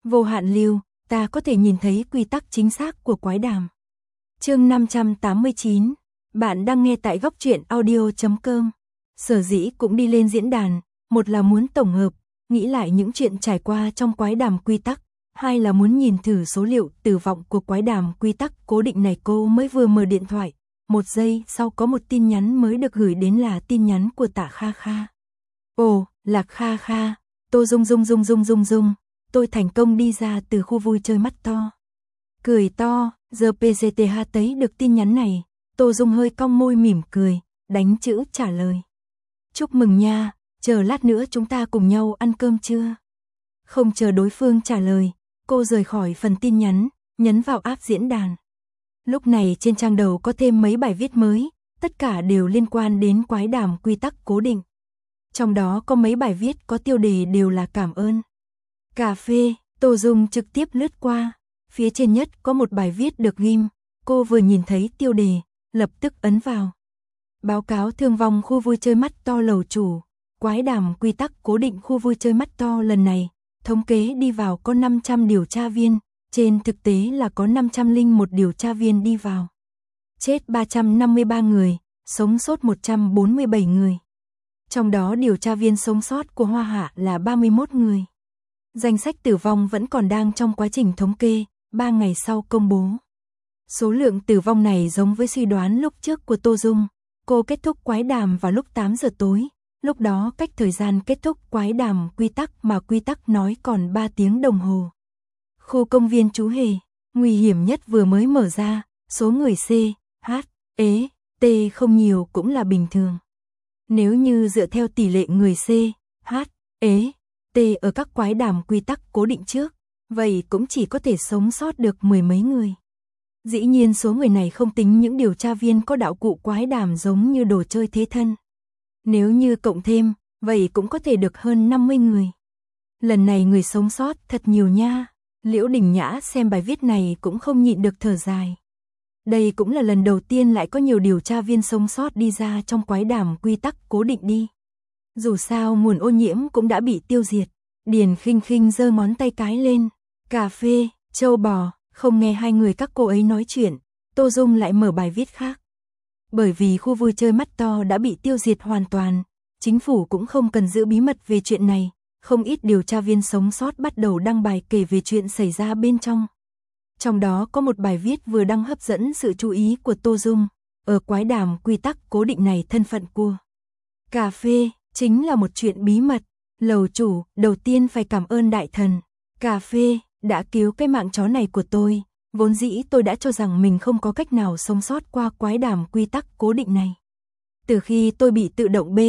Vô hạn lưu, ta có thể nhìn thấy quy tắc chính xác của quái đàm. Chương 589, bạn đang nghe tại góc truyện audio.com. Sở dĩ cũng đi lên diễn đàn, một là muốn tổng hợp, nghĩ lại những chuyện trải qua trong quái đàm quy tắc, hai là muốn nhìn thử số liệu tử vọng của quái đàm quy tắc cố định này. Cô mới vừa mở điện thoại, 1 giây sau có một tin nhắn mới được gửi đến, là tin nhắn của Tạ Kha Kha. Ồ, là Kha Kha, Tô Dung, tôi thành công đi ra từ khu vui chơi mắt to. Cười to, giờ PCTH thấy được tin nhắn này, Tô Dung hơi cong môi mỉm cười, đánh chữ trả lời. Chúc mừng nha, chờ lát nữa chúng ta cùng nhau ăn cơm chưa? Không chờ đối phương trả lời, cô rời khỏi phần tin nhắn, nhấn vào app diễn đàn. Lúc này trên trang đầu có thêm mấy bài viết mới, tất cả đều liên quan đến quái đàm quy tắc cố định. Trong đó có mấy bài viết có tiêu đề đều là cảm ơn. Cà phê, Tô Dung trực tiếp lướt qua, phía trên nhất có một bài viết được ghim, cô vừa nhìn thấy tiêu đề, lập tức ấn vào. Báo cáo thương vong khu vui chơi mắt to lầu chủ, quái đàm quy tắc cố định khu vui chơi mắt to lần này, thống kế đi vào có 500 điều tra viên, trên thực tế là có 501 điều tra viên đi vào. Chết 353 người, sống sót 147 người. Trong đó điều tra viên sống sót của Hoa Hạ là 31 người. Danh sách tử vong vẫn còn đang trong quá trình thống kê, 3 ngày sau công bố. Số lượng tử vong này giống với suy đoán lúc trước của Tô Dung. Cô kết thúc quái đàm vào lúc 8 giờ tối, lúc đó cách thời gian kết thúc quái đàm quy tắc mà quy tắc nói còn 3 tiếng đồng hồ. Khu công viên Chú Hề, nguy hiểm nhất vừa mới mở ra, số người C, H, E, T không nhiều cũng là bình thường. Nếu như dựa theo tỷ lệ người C, H, E, T ở các quái đàm quy tắc cố định trước, vậy cũng chỉ có thể sống sót được 10 mấy người. Dĩ nhiên số người này không tính những điều tra viên có đạo cụ quái đàm giống như đồ chơi thế thân. Nếu như cộng thêm, vậy cũng có thể được hơn 50 người. Lần này người sống sót thật nhiều nha. Liễu Đình Nhã xem bài viết này cũng không nhịn được thở dài. Đây cũng là lần đầu tiên lại có nhiều điều tra viên sống sót đi ra trong quái đàm quy tắc cố định đi. Dù sao nguồn ô nhiễm cũng đã bị tiêu diệt. Điền Khinh Khinh giơ ngón tay cái lên. Cà phê, châu bò, không nghe hai người các cô ấy nói chuyện, Tô Dung lại mở bài viết khác. Bởi vì khu vui chơi mắt to đã bị tiêu diệt hoàn toàn, chính phủ cũng không cần giữ bí mật về chuyện này, không ít điều tra viên sống sót bắt đầu đăng bài kể về chuyện xảy ra bên trong. Trong đó có một bài viết vừa đăng hấp dẫn sự chú ý của Tô Dung, ở quái đàm quy tắc cố định này thân phận của cà phê chính là một chuyện bí mật. Lầu chủ, đầu tiên phải cảm ơn đại thần cà phê đã cứu cái mạng chó này của tôi, vốn dĩ tôi đã cho rằng mình không có cách nào sống sót qua quái đàm quy tắc cố định này. Từ khi tôi bị tự động B,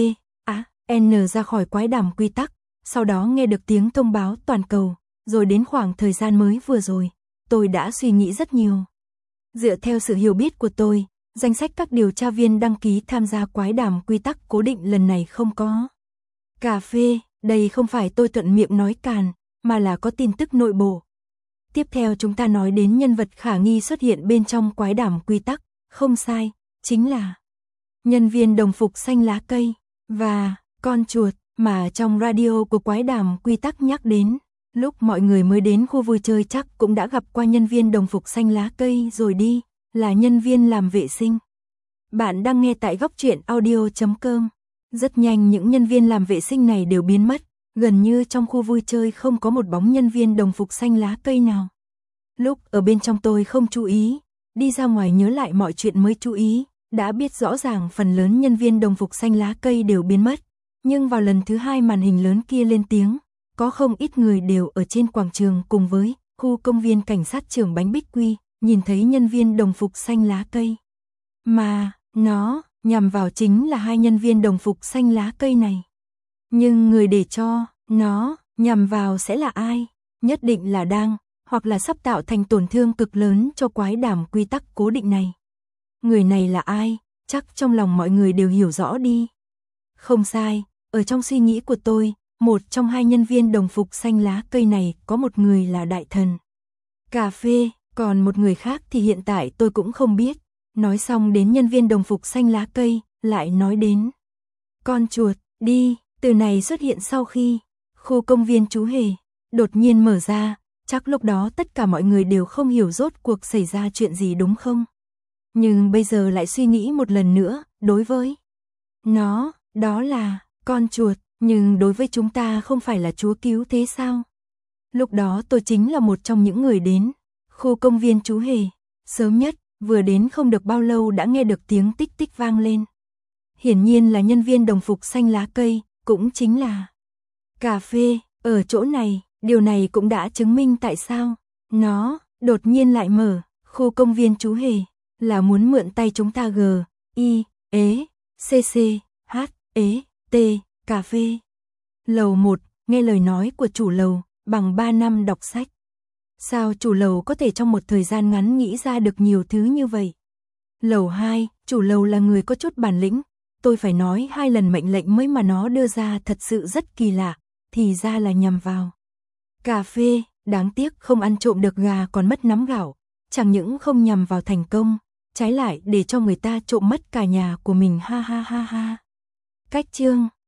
N ra khỏi quái đàm quy tắc, sau đó nghe được tiếng thông báo toàn cầu, rồi đến khoảng thời gian mới vừa rồi, tôi đã suy nghĩ rất nhiều. Dựa theo sự hiểu biết của tôi, danh sách các điều tra viên đăng ký tham gia quái đàm quy tắc cố định lần này không có. Cà phê, đây không phải tôi thuận miệng nói càn, mà là có tin tức nội bộ. Tiếp theo chúng ta nói đến nhân vật khả nghi xuất hiện bên trong quái đàm quy tắc, không sai, chính là nhân viên đồng phục xanh lá cây, và con chuột mà trong radio của quái đàm quy tắc nhắc đến. Lúc mọi người mới đến khu vui chơi chắc cũng đã gặp qua nhân viên đồng phục xanh lá cây rồi đi, là nhân viên làm vệ sinh. Bạn đang nghe tại góc truyện audio.com. Rất nhanh những nhân viên làm vệ sinh này đều biến mất, gần như trong khu vui chơi không có một bóng nhân viên đồng phục xanh lá cây nào. Lúc ở bên trong tôi không chú ý, đi ra ngoài nhớ lại mọi chuyện mới chú ý, đã biết rõ ràng phần lớn nhân viên đồng phục xanh lá cây đều biến mất. Nhưng vào lần thứ hai màn hình lớn kia lên tiếng, có không ít người đều ở trên quảng trường cùng với khu công viên cảnh sát trưởng Bánh Bích Quy, nhìn thấy nhân viên đồng phục xanh lá cây. Mà, nó nhằm vào chính là hai nhân viên đồng phục xanh lá cây này. Nhưng người để cho nó nhằm vào sẽ là ai? Nhất định là đang, hoặc là sắp tạo thành tổn thương cực lớn cho quái đàm quy tắc cố định này. Người này là ai? Chắc trong lòng mọi người đều hiểu rõ đi. Không sai, ở trong suy nghĩ của tôi, một trong hai nhân viên đồng phục xanh lá cây này có một người là đại thần cà phê, còn một người khác thì hiện tại tôi cũng không biết. Nói xong đến nhân viên đồng phục xanh lá cây, lại nói đến con chuột, đi, từ này xuất hiện sau khi khu công viên Chú Hề đột nhiên mở ra, Chắc lúc đó tất cả mọi người đều không hiểu rốt cuộc xảy ra chuyện gì đúng không? Nhưng bây giờ lại suy nghĩ một lần nữa, đối với nó, đó là con chuột, nhưng đối với chúng ta không phải là Chúa cứu thế sao? Lúc đó tôi chính là một trong những người đến khu công viên chú hề, sớm nhất, vừa đến không được bao lâu đã nghe được tiếng tích tích vang lên. Hiển nhiên là nhân viên đồng phục xanh lá cây, cũng chính là cà phê, ở chỗ này, điều này cũng đã chứng minh tại sao nó đột nhiên lại mở khu công viên chú hề, là muốn mượn tay chúng ta G.I.E.C.C.H.E.T. cà phê. Lầu 1, nghe lời nói của chủ lầu, bằng 3 năm đọc sách. Sao chủ lầu có thể trong một thời gian ngắn nghĩ ra được nhiều thứ như vậy? Lầu 2, chủ lầu là người có chút bản lĩnh, tôi phải nói 2 lần mệnh lệnh mới mà nó đưa ra thật sự rất kỳ lạ, thì ra là nhằm vào cà phê, đáng tiếc không ăn trộm được gà còn mất nắm gạo, chẳng những không nhằm vào thành công, trái lại để cho người ta trộm mất cả nhà của mình, ha ha ha ha. Cách chương